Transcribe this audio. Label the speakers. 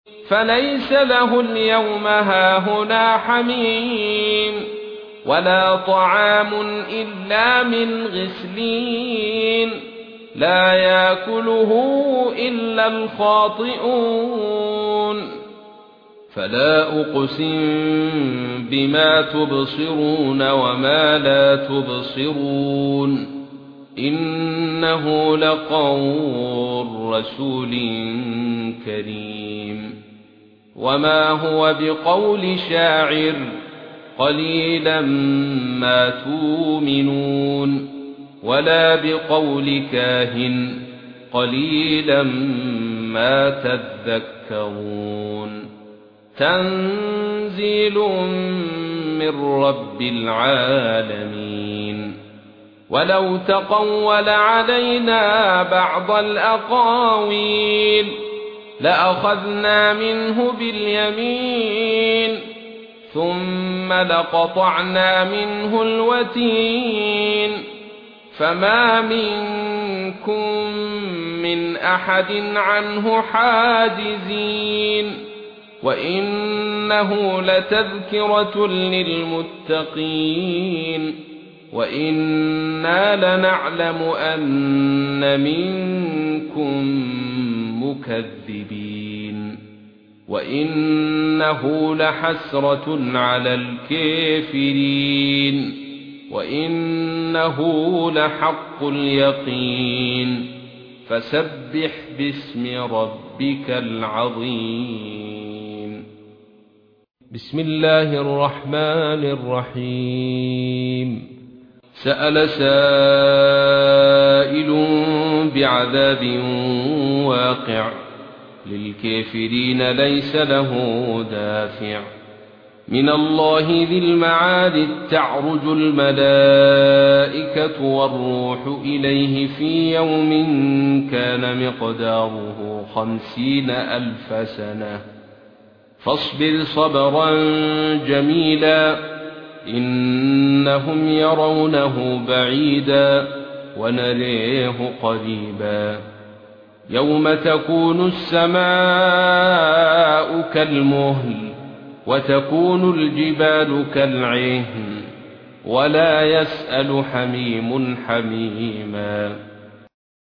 Speaker 1: فليس له اليوم هاهنا حميم ولا طعام إلا من غسلين لا يأكله إلا الخاطئون فلا أقسم بما تبصرون وما لا تبصرون إنه لقول رسول كريم وما هو بقول شاعر قليلا ما تؤمنون ولا بقول كاهن قليلا ما تذكرون تنزيل من رب العالمين ولو تقول علينا بعض الأقاويل لأخذنا منه باليمين ثم لقطعنا منه الوتين فما منكم من أحد عنه حاجزين وإنه لتذكرة للمتقين وإنا لنعلم أن منكم مكذبين وإنه لحسرة على الكافرين وإنه لحق اليقين فسبح باسم ربك العظيم بسم الله الرحمن الرحيم سأل سائل بعذاب واقع للكافرين ليس له دافع من الله ذي المعارج تعرج الملائكة والروح إليه في يوم كان مقداره 50,000 سنة فاصبر صبرا جميلا إنهم يرونه بعيدا ونريه قريبا يوم تكون السماء كالمهل وتكون الجبال كالعهن ولا يسأل حميم حميما